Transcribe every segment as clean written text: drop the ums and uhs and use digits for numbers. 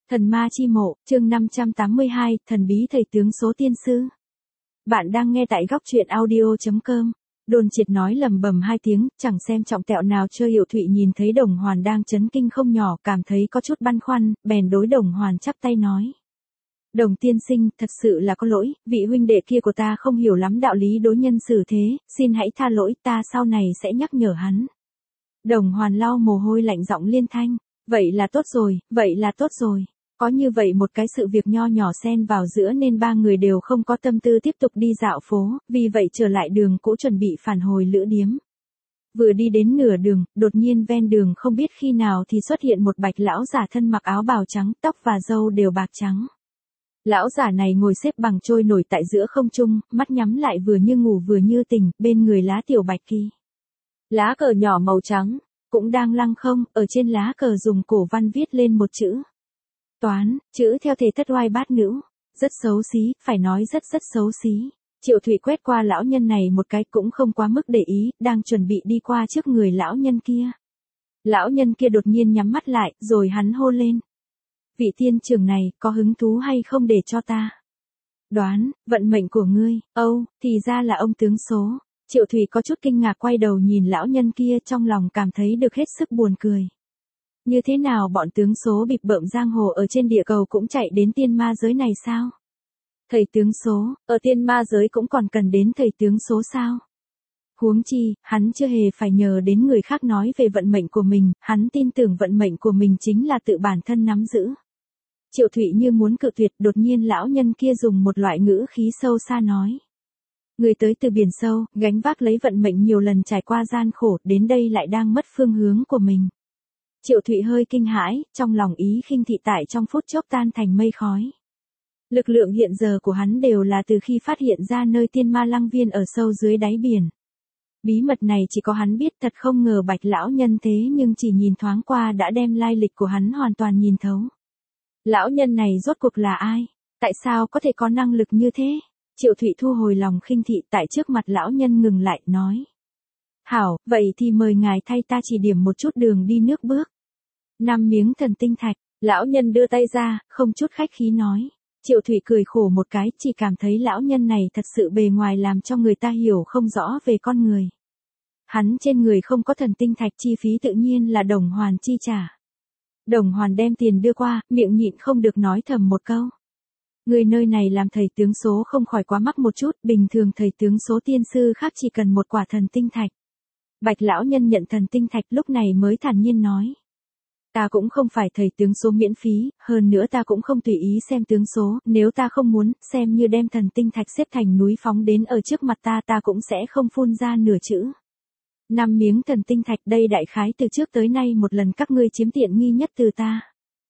Thần ma chi mộ, chương 582, thần bí thầy tướng số tiên sư. Bạn đang nghe tại góc truyện audio.com. Đồn Triệt nói lầm bầm hai tiếng, chẳng xem trọng tẹo nào chơi Hiệu Thụy nhìn thấy Đồng Hoàn đang chấn kinh không nhỏ, cảm thấy có chút băn khoăn, bèn đối Đồng Hoàn chắp tay nói. Đồng tiên sinh, thật sự là có lỗi, vị huynh đệ kia của ta không hiểu lắm đạo lý đối nhân xử thế, xin hãy tha lỗi, ta sau này sẽ nhắc nhở hắn. Đồng Hoàn lau mồ hôi lạnh giọng liên thanh, vậy là tốt rồi, vậy là tốt rồi. Có như vậy một cái sự việc nho nhỏ xen vào giữa nên ba người đều không có tâm tư tiếp tục đi dạo phố, vì vậy trở lại đường cũ chuẩn bị phản hồi lữ điếm. Vừa đi đến nửa đường, đột nhiên ven đường không biết khi nào thì xuất hiện một bạch lão giả thân mặc áo bào trắng, tóc và râu đều bạc trắng. Lão giả này ngồi xếp bằng trôi nổi tại giữa không trung, mắt nhắm lại vừa như ngủ vừa như tỉnh, bên người lá tiểu bạch kỳ. Lá cờ nhỏ màu trắng, cũng đang lăng không, ở trên lá cờ dùng cổ văn viết lên một chữ. Toán, chữ theo thể thất oai bát nữ, rất xấu xí, phải nói rất xấu xí. Triệu Thụy quét qua lão nhân này một cái cũng không quá mức để ý, đang chuẩn bị đi qua trước người lão nhân kia. Lão nhân kia đột nhiên nhắm mắt lại, rồi hắn hô lên. Vị tiên trưởng này, có hứng thú hay không để cho ta đoán, vận mệnh của ngươi, thì ra là ông tướng số. Triệu Thụy có chút kinh ngạc quay đầu nhìn lão nhân kia trong lòng cảm thấy được hết sức buồn cười. Như thế nào bọn tướng số bịp bợm giang hồ ở trên địa cầu cũng chạy đến tiên ma giới này sao? Thầy tướng số, ở tiên ma giới cũng còn cần đến thầy tướng số sao? Huống chi, hắn chưa hề phải nhờ đến người khác nói về vận mệnh của mình, hắn tin tưởng vận mệnh của mình chính là tự bản thân nắm giữ. Triệu Thụy như muốn cự tuyệt, đột nhiên lão nhân kia dùng một loại ngữ khí sâu xa nói. Người tới từ biển sâu, gánh vác lấy vận mệnh nhiều lần trải qua gian khổ, đến đây lại đang mất phương hướng của mình. Triệu Thụy hơi kinh hãi, trong lòng ý khinh thị tại trong phút chốc tan thành mây khói. Lực lượng hiện giờ của hắn đều là từ khi phát hiện ra nơi tiên ma lăng viên ở sâu dưới đáy biển. Bí mật này chỉ có hắn biết, thật không ngờ bạch lão nhân thế nhưng chỉ nhìn thoáng qua đã đem lai lịch của hắn hoàn toàn nhìn thấu. Lão nhân này rốt cuộc là ai? Tại sao có thể có năng lực như thế? Triệu Thụy thu hồi lòng khinh thị tại trước mặt lão nhân ngừng lại, nói. Hảo, vậy thì mời ngài thay ta chỉ điểm một chút đường đi nước bước. 5 miếng thần tinh thạch, lão nhân đưa tay ra, không chút khách khí nói. Triệu Thụy cười khổ một cái, chỉ cảm thấy lão nhân này thật sự bề ngoài làm cho người ta hiểu không rõ về con người. Hắn trên người không có thần tinh thạch, chi phí tự nhiên là Đồng Hoàn chi trả. Đồng Hoàn đem tiền đưa qua, miệng nhịn không được nói thầm một câu. Người nơi này làm thầy tướng số không khỏi quá mắc một chút, bình thường thầy tướng số tiên sư khác chỉ cần một quả thần tinh thạch. Bạch lão nhân nhận thần tinh thạch lúc này mới thản nhiên nói. Ta cũng không phải thầy tướng số miễn phí, hơn nữa ta cũng không tùy ý xem tướng số, nếu ta không muốn, xem như đem thần tinh thạch xếp thành núi phóng đến ở trước mặt ta cũng sẽ không phun ra nửa chữ. 5 miếng thần tinh thạch đây đại khái từ trước tới nay một lần các ngươi chiếm tiện nghi nhất từ ta.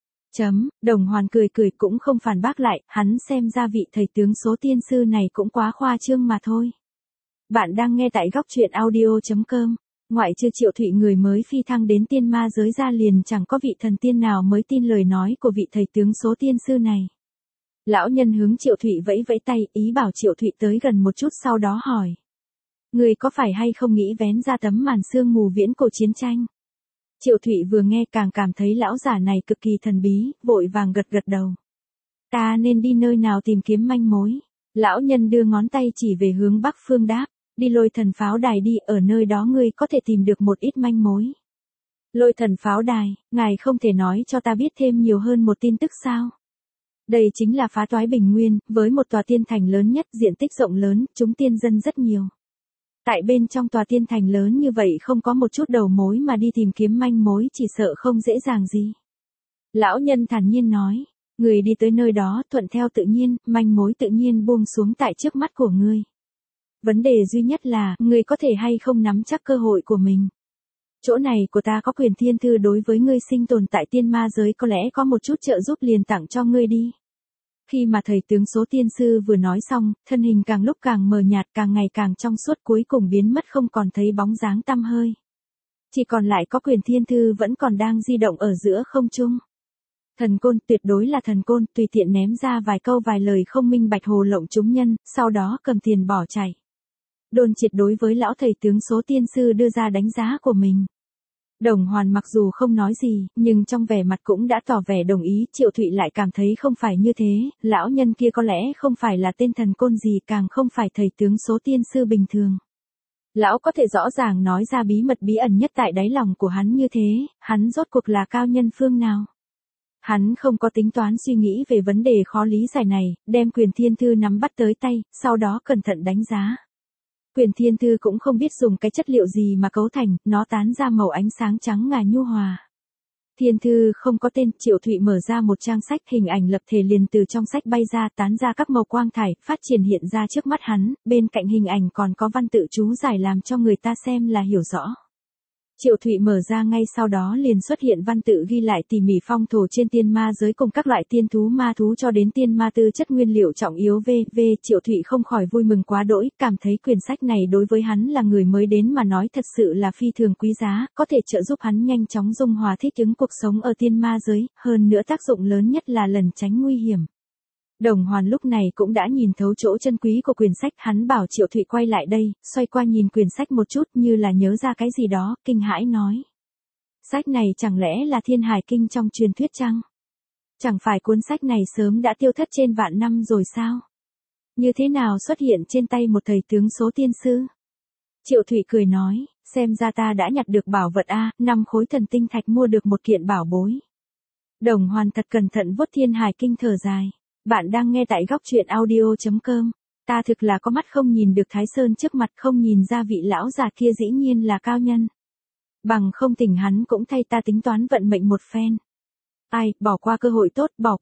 Đồng Hoàn cười cũng không phản bác lại, hắn xem ra vị thầy tướng số tiên sư này cũng quá khoa trương mà thôi. Bạn đang nghe tại góc truyện audio.com. Ngoại trừ Triệu Thụy người mới phi thăng đến tiên ma giới ra liền chẳng có vị thần tiên nào mới tin lời nói của vị thầy tướng số tiên sư này. Lão nhân hướng Triệu Thụy vẫy vẫy tay, ý bảo Triệu Thụy tới gần một chút, sau đó hỏi. Người có phải hay không nghĩ vén ra tấm màn sương mù viễn cổ chiến tranh? Triệu Thụy vừa nghe càng cảm thấy lão giả này cực kỳ thần bí, vội vàng gật đầu. Ta nên đi nơi nào tìm kiếm manh mối? Lão nhân đưa ngón tay chỉ về hướng bắc phương đáp. Đi Lôi Thần Pháo Đài đi, ở nơi đó ngươi có thể tìm được một ít manh mối. Lôi Thần Pháo Đài, ngài không thể nói cho ta biết thêm nhiều hơn một tin tức sao? Đây chính là phá toái bình nguyên, với một tòa tiên thành lớn nhất, diện tích rộng lớn, chúng tiên dân rất nhiều. Tại bên trong tòa tiên thành lớn như vậy không có một chút đầu mối mà đi tìm kiếm manh mối chỉ sợ không dễ dàng gì. Lão nhân thản nhiên nói, người đi tới nơi đó thuận theo tự nhiên, manh mối tự nhiên buông xuống tại trước mắt của ngươi. Vấn đề duy nhất là, ngươi có thể hay không nắm chắc cơ hội của mình. Chỗ này của ta có quyền thiên thư đối với ngươi sinh tồn tại tiên ma giới có lẽ có một chút trợ giúp liền tặng cho ngươi đi. Khi mà thầy tướng số tiên sư vừa nói xong, thân hình càng lúc càng mờ nhạt, càng ngày càng trong suốt, cuối cùng biến mất không còn thấy bóng dáng tăm hơi. Chỉ còn lại có quyền thiên thư vẫn còn đang di động ở giữa không trung. Thần côn, tuyệt đối là thần côn, tùy tiện ném ra vài câu vài lời không minh bạch hồ lộng chúng nhân, sau đó cầm tiền bỏ chạy. Đồn Triệt đối với lão thầy tướng số tiên sư đưa ra đánh giá của mình. Đồng Hoàn mặc dù không nói gì, nhưng trong vẻ mặt cũng đã tỏ vẻ đồng ý, Triệu Thụy lại cảm thấy không phải như thế, lão nhân kia có lẽ không phải là tên thần côn gì, càng không phải thầy tướng số tiên sư bình thường. Lão có thể rõ ràng nói ra bí mật bí ẩn nhất tại đáy lòng của hắn như thế, hắn rốt cuộc là cao nhân phương nào? Hắn không có tính toán suy nghĩ về vấn đề khó lý giải này, đem quyền thiên thư nắm bắt tới tay, sau đó cẩn thận đánh giá. Quyền thiên thư cũng không biết dùng cái chất liệu gì mà cấu thành, nó tán ra màu ánh sáng trắng ngà nhu hòa. Thiên thư không có tên, Triệu Thụy mở ra một trang sách, hình ảnh lập thể liền từ trong sách bay ra, tán ra các màu quang thải, phát triển hiện ra trước mắt hắn, bên cạnh hình ảnh còn có văn tự chú giải làm cho người ta xem là hiểu rõ. Triệu Thụy mở ra ngay sau đó liền xuất hiện văn tự ghi lại tỉ mỉ phong thổ trên tiên ma giới cùng các loại tiên thú ma thú cho đến tiên ma tư chất nguyên liệu trọng yếu v.v. Triệu Thụy không khỏi vui mừng quá đỗi, cảm thấy quyển sách này đối với hắn là người mới đến mà nói thật sự là phi thường quý giá, có thể trợ giúp hắn nhanh chóng dung hòa thích ứng cuộc sống ở tiên ma giới, hơn nữa tác dụng lớn nhất là lần tránh nguy hiểm. Đồng Hoàn lúc này cũng đã nhìn thấu chỗ chân quý của quyển sách, hắn bảo Triệu Thụy quay lại đây, xoay qua nhìn quyển sách một chút như là nhớ ra cái gì đó, kinh hãi nói. Sách này chẳng lẽ là Thiên Hải Kinh trong truyền thuyết chăng? Chẳng phải cuốn sách này sớm đã tiêu thất trên vạn năm rồi sao? Như thế nào xuất hiện trên tay một thầy tướng số tiên sư? Triệu Thụy cười nói, xem ra ta đã nhặt được bảo vật a, 5 khối thần tinh thạch mua được một kiện bảo bối. Đồng Hoàn thật cẩn thận vuốt Thiên Hải Kinh thở dài. Bạn đang nghe tại góc truyện audio.com. Ta thực là có mắt không nhìn được Thái Sơn trước mặt, không nhìn ra vị lão già kia dĩ nhiên là cao nhân. Bằng không tỉnh hắn cũng thay ta tính toán vận mệnh một phen. Ai, bỏ qua cơ hội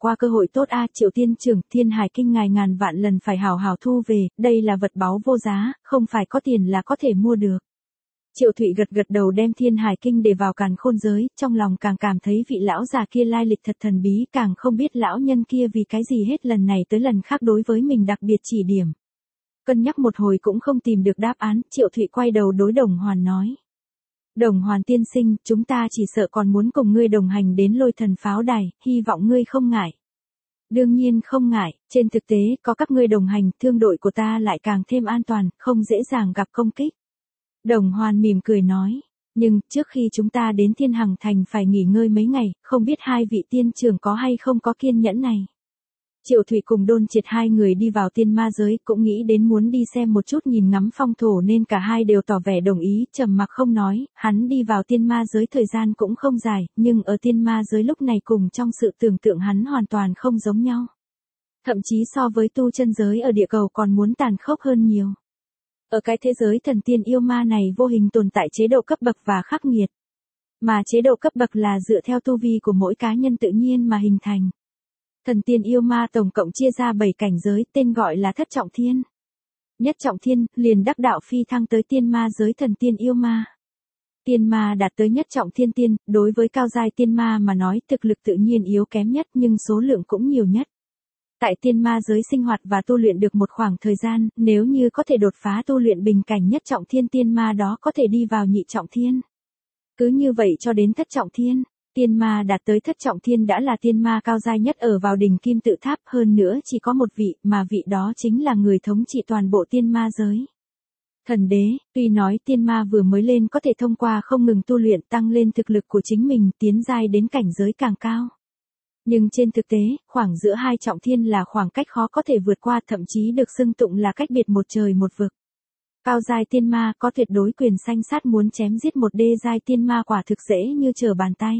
tốt a, Triệu tiên trưởng, Thiên Hải Kinh ngài ngàn vạn lần phải hào hào thu về, đây là vật báu vô giá, không phải có tiền là có thể mua được. Triệu Thụy gật đầu đem Thiên Hải Kinh để vào càn khôn giới, trong lòng càng cảm thấy vị lão già kia lai lịch thật thần bí, càng không biết lão nhân kia vì cái gì hết lần này tới lần khác đối với mình đặc biệt chỉ điểm. Cân nhắc một hồi cũng không tìm được đáp án, Triệu Thụy quay đầu đối Đồng Hoàn nói. Đồng Hoàn tiên sinh, chúng ta chỉ sợ còn muốn cùng ngươi đồng hành đến Lôi Thần pháo đài, hy vọng ngươi không ngại. Đương nhiên không ngại, trên thực tế, có các ngươi đồng hành, thương đội của ta lại càng thêm an toàn, không dễ dàng gặp công kích. Đồng Hoàn mỉm cười nói, nhưng trước khi chúng ta đến Thiên Hằng Thành phải nghỉ ngơi mấy ngày, không biết hai vị tiên trưởng có hay không có kiên nhẫn này. Triệu Thụy cùng Đôn Triệt hai người đi vào tiên ma giới, cũng nghĩ đến muốn đi xem một chút nhìn ngắm phong thổ nên cả hai đều tỏ vẻ đồng ý, trầm mặc không nói, hắn đi vào tiên ma giới thời gian cũng không dài, nhưng ở tiên ma giới lúc này cùng trong sự tưởng tượng hắn hoàn toàn không giống nhau. Thậm chí so với tu chân giới ở địa cầu còn muốn tàn khốc hơn nhiều. Ở cái thế giới thần tiên yêu ma này vô hình tồn tại chế độ cấp bậc và khắc nghiệt. Mà chế độ cấp bậc là dựa theo tu vi của mỗi cá nhân tự nhiên mà hình thành. Thần tiên yêu ma tổng cộng chia ra 7 cảnh giới, tên gọi là thất trọng thiên. Nhất trọng thiên, liền đắc đạo phi thăng tới tiên ma giới thần tiên yêu ma. Tiên ma đạt tới nhất trọng thiên tiên, đối với cao giai tiên ma mà nói thực lực tự nhiên yếu kém nhất nhưng số lượng cũng nhiều nhất. Tại tiên ma giới sinh hoạt và tu luyện được một khoảng thời gian, nếu như có thể đột phá tu luyện bình cảnh nhất trọng thiên tiên ma đó có thể đi vào nhị trọng thiên. Cứ như vậy cho đến thất trọng thiên, tiên ma đạt tới thất trọng thiên đã là tiên ma cao giai nhất ở vào đỉnh kim tự tháp, hơn nữa chỉ có một vị, mà vị đó chính là người thống trị toàn bộ tiên ma giới. Thần đế, tuy nói tiên ma vừa mới lên có thể thông qua không ngừng tu luyện tăng lên thực lực của chính mình tiến giai đến cảnh giới càng cao. Nhưng trên thực tế, khoảng giữa hai trọng thiên là khoảng cách khó có thể vượt qua, thậm chí được xưng tụng là cách biệt một trời một vực. Cao giai tiên ma có tuyệt đối quyền sanh sát, muốn chém giết một đê giai tiên ma quả thực dễ như trở bàn tay.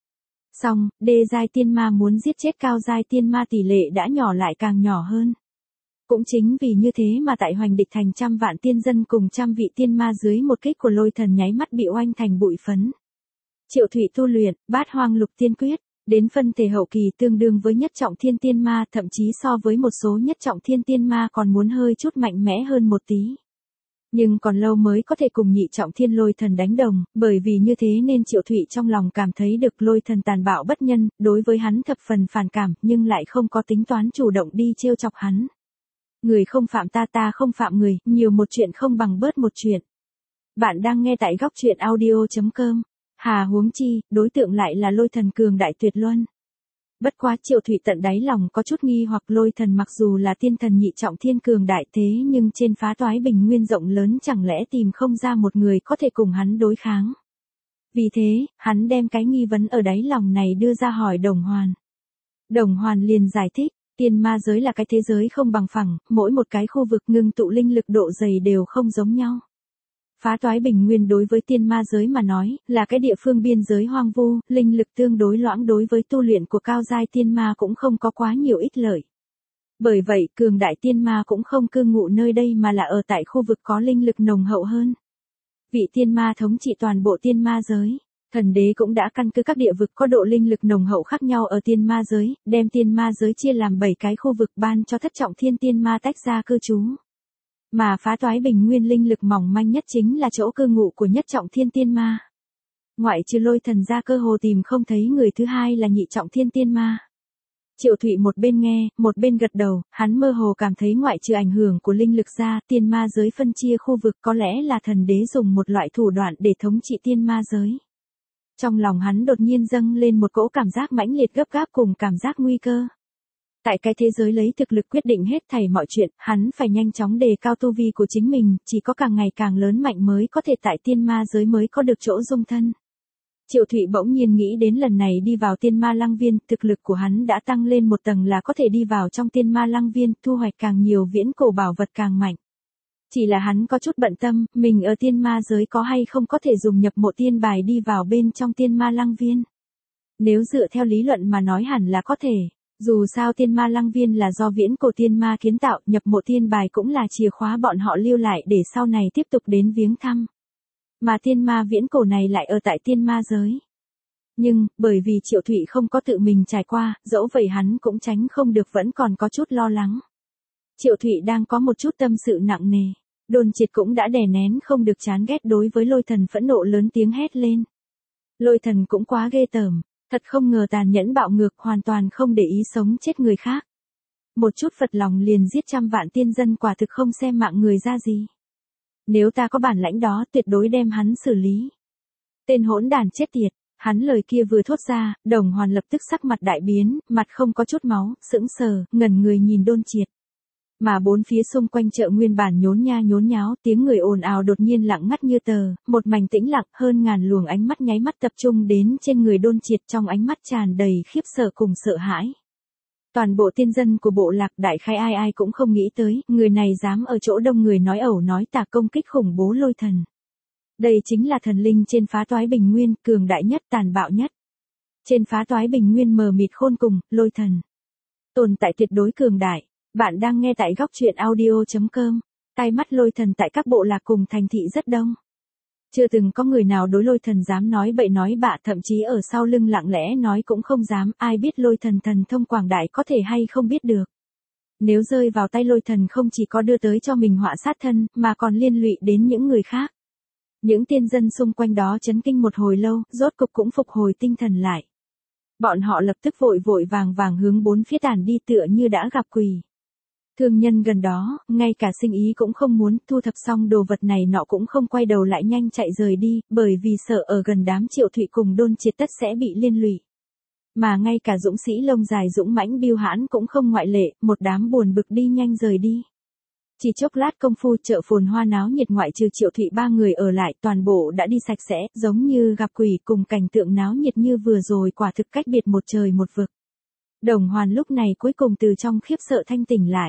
Song, đê giai tiên ma muốn giết chết cao giai tiên ma tỷ lệ đã nhỏ lại càng nhỏ hơn. Cũng chính vì như thế mà tại Hoành Địch Thành trăm vạn tiên dân cùng trăm vị tiên ma dưới một kích của Lôi Thần nháy mắt bị oanh thành bụi phấn. Triệu Thụy tu luyện Bát Hoang Lục Tiên Quyết, đến phân thể hậu kỳ tương đương với nhất trọng thiên tiên ma, thậm chí so với một số nhất trọng thiên tiên ma còn muốn hơi chút mạnh mẽ hơn một tí. Nhưng còn lâu mới có thể cùng nhị trọng thiên Lôi Thần đánh đồng, bởi vì như thế nên Triệu Thụy trong lòng cảm thấy được Lôi Thần tàn bạo bất nhân, đối với hắn thập phần phản cảm, nhưng lại không có tính toán chủ động đi trêu chọc hắn. Người không phạm ta, ta không phạm người, nhiều một chuyện không bằng bớt một chuyện. Bạn đang nghe tại góc truyện audio.com. Hà huống chi, đối tượng lại là Lôi Thần cường đại tuyệt luân. Bất quá Triệu Thụy tận đáy lòng có chút nghi hoặc, Lôi Thần mặc dù là tiên thần nhị trọng thiên cường đại thế nhưng trên phá toái bình nguyên rộng lớn chẳng lẽ tìm không ra một người có thể cùng hắn đối kháng. Vì thế, hắn đem cái nghi vấn ở đáy lòng này đưa ra hỏi Đồng Hoàn. Đồng Hoàn liền giải thích, tiên ma giới là cái thế giới không bằng phẳng, mỗi một cái khu vực ngưng tụ linh lực độ dày đều không giống nhau. Phá toái bình nguyên đối với tiên ma giới mà nói, là cái địa phương biên giới hoang vu, linh lực tương đối loãng, đối với tu luyện của cao giai tiên ma cũng không có quá nhiều ích lợi. Bởi vậy, cường đại tiên ma cũng không cư ngụ nơi đây mà là ở tại khu vực có linh lực nồng hậu hơn. Vị tiên ma thống trị toàn bộ tiên ma giới. Thần đế cũng đã căn cứ các địa vực có độ linh lực nồng hậu khác nhau ở tiên ma giới, đem tiên ma giới chia làm 7 cái khu vực ban cho thất trọng thiên tiên ma tách ra cư trú. Mà phá toái bình nguyên linh lực mỏng manh nhất chính là chỗ cư ngụ của nhất trọng thiên tiên ma. Ngoại trừ Lôi Thần ra cơ hồ tìm không thấy người thứ hai là nhị trọng thiên tiên ma. Triệu Thụy một bên nghe, một bên gật đầu, hắn mơ hồ cảm thấy ngoại trừ ảnh hưởng của linh lực ra, tiên ma giới phân chia khu vực có lẽ là thần đế dùng một loại thủ đoạn để thống trị tiên ma giới. Trong lòng hắn đột nhiên dâng lên một cỗ cảm giác mãnh liệt gấp gáp cùng cảm giác nguy cơ. Tại cái thế giới lấy thực lực quyết định hết thảy mọi chuyện, hắn phải nhanh chóng đề cao tu vi của chính mình, chỉ có càng ngày càng lớn mạnh mới có thể tại tiên ma giới mới có được chỗ dung thân. Triệu Thụy bỗng nhiên nghĩ đến lần này đi vào tiên ma lăng viên, thực lực của hắn đã tăng lên một tầng là có thể đi vào trong tiên ma lăng viên, thu hoạch càng nhiều viễn cổ bảo vật càng mạnh. Chỉ là hắn có chút bận tâm, mình ở tiên ma giới có hay không có thể dùng nhập mộ tiên bài đi vào bên trong tiên ma lăng viên. Nếu dựa theo lý luận mà nói hẳn là có thể, dù sao tiên ma lăng viên là do viễn cổ tiên ma kiến tạo, nhập mộ tiên bài cũng là chìa khóa bọn họ lưu lại để sau này tiếp tục đến viếng thăm. Mà tiên ma viễn cổ này lại ở tại tiên ma giới. Nhưng, bởi vì Triệu Thụy không có tự mình trải qua, dẫu vậy hắn cũng tránh không được vẫn còn có chút lo lắng. Triệu Thụy đang có một chút tâm sự nặng nề. Đồn Triệt cũng đã đè nén không được chán ghét đối với Lôi Thần phẫn nộ lớn tiếng hét lên. Lôi Thần cũng quá ghê tởm, thật không ngờ tàn nhẫn bạo ngược, hoàn toàn không để ý sống chết người khác. Một chút phật lòng liền giết trăm vạn tiên dân, quả thực không xem mạng người ra gì. Nếu ta có bản lãnh đó tuyệt đối đem hắn xử lý. Tên hỗn đàn chết tiệt, hắn lời kia vừa thốt ra, Đồng Hoàn lập tức sắc mặt đại biến, mặt không có chút máu, sững sờ, ngẩn người nhìn Đôn Triệt. Mà bốn phía xung quanh chợ nguyên bản nhốn nha nhốn nháo, tiếng người ồn ào đột nhiên lặng ngắt như tờ, một mảnh tĩnh lặng, hơn ngàn luồng ánh mắt nháy mắt tập trung đến trên người Đôn Triệt, trong ánh mắt tràn đầy khiếp sợ cùng sợ hãi. Toàn bộ tiên dân của bộ lạc đại khai ai ai cũng không nghĩ tới, người này dám ở chỗ đông người nói ẩu nói tà công kích khủng bố Lôi Thần. Đây chính là thần linh trên phá toái bình nguyên, cường đại nhất, tàn bạo nhất. Trên phá toái bình nguyên mờ mịt khôn cùng, Lôi Thần tồn tại tuyệt đối cường đại. Bạn đang nghe tại góc truyện audio.com. Tai mắt Lôi Thần tại các bộ lạc cùng thành thị rất đông. Chưa từng có người nào đối Lôi Thần dám nói bậy nói bạ, thậm chí ở sau lưng lặng lẽ nói cũng không dám, ai biết Lôi Thần thần thông quảng đại có thể hay không biết được. Nếu rơi vào tay Lôi Thần không chỉ có đưa tới cho mình họa sát thân, mà còn liên lụy đến những người khác. Những tiên dân xung quanh đó chấn kinh một hồi lâu, rốt cục cũng phục hồi tinh thần lại. Bọn họ lập tức vội vội vàng vàng hướng bốn phía tản đi tựa như đã gặp quỷ. Thương nhân gần đó, ngay cả sinh ý cũng không muốn, thu thập xong đồ vật này nọ cũng không quay đầu lại nhanh chạy rời đi, bởi vì sợ ở gần đám Triệu Thụy cùng Đôn Triệt tất sẽ bị liên lụy. Mà ngay cả dũng sĩ lông dài dũng mãnh Bưu Hãn cũng không ngoại lệ, một đám buồn bực đi nhanh rời đi. Chỉ chốc lát công phu chợ phồn hoa náo nhiệt, ngoại trừ Triệu Thụy ba người ở lại, toàn bộ đã đi sạch sẽ, giống như gặp quỷ, cùng cảnh tượng náo nhiệt như vừa rồi quả thực cách biệt một trời một vực. Đồng Hoàn lúc này cuối cùng từ trong khiếp sợ thanh tỉnh lại.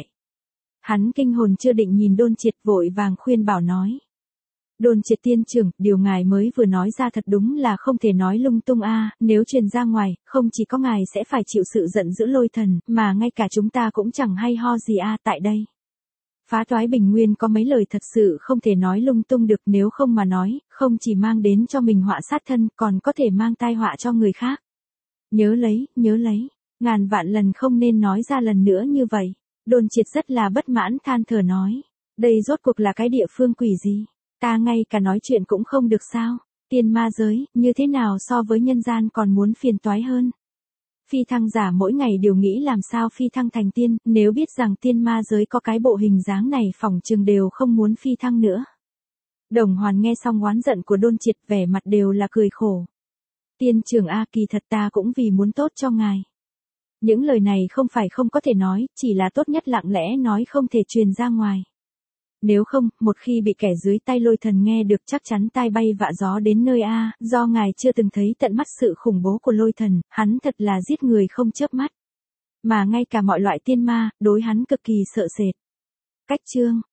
Hắn kinh hồn chưa định nhìn Đôn Triệt, vội vàng khuyên bảo nói. Đôn Triệt tiên trưởng, điều ngài mới vừa nói ra thật đúng là không thể nói lung tung a, nếu truyền ra ngoài, không chỉ có ngài sẽ phải chịu sự giận dữ Lôi Thần, mà ngay cả chúng ta cũng chẳng hay ho gì a, tại đây. Phá toái bình nguyên có mấy lời thật sự không thể nói lung tung được, nếu không mà nói, không chỉ mang đến cho mình họa sát thân, còn có thể mang tai họa cho người khác. Nhớ lấy, ngàn vạn lần không nên nói ra lần nữa như vậy. Đôn Triệt rất là bất mãn than thở nói. Đây rốt cuộc là cái địa phương quỷ gì? Ta ngay cả nói chuyện cũng không được sao? Tiên ma giới, như thế nào so với nhân gian còn muốn phiền toái hơn? Phi thăng giả mỗi ngày đều nghĩ làm sao phi thăng thành tiên, nếu biết rằng tiên ma giới có cái bộ hình dáng này phỏng chừng đều không muốn phi thăng nữa. Đồng Hoàn nghe xong oán giận của Đôn Triệt, vẻ mặt đều là cười khổ. Tiên trưởng a, kỳ thật ta cũng vì muốn tốt cho ngài. Những lời này không phải không có thể nói, chỉ là tốt nhất lặng lẽ nói, không thể truyền ra ngoài. Nếu không, một khi bị kẻ dưới tay lôi thần nghe được chắc chắn tai bay vạ gió đến nơi a, do ngài chưa từng thấy tận mắt sự khủng bố của lôi thần, hắn thật là giết người không chớp mắt. Mà ngay cả mọi loại tiên ma, đối hắn cực kỳ sợ sệt. Cách chương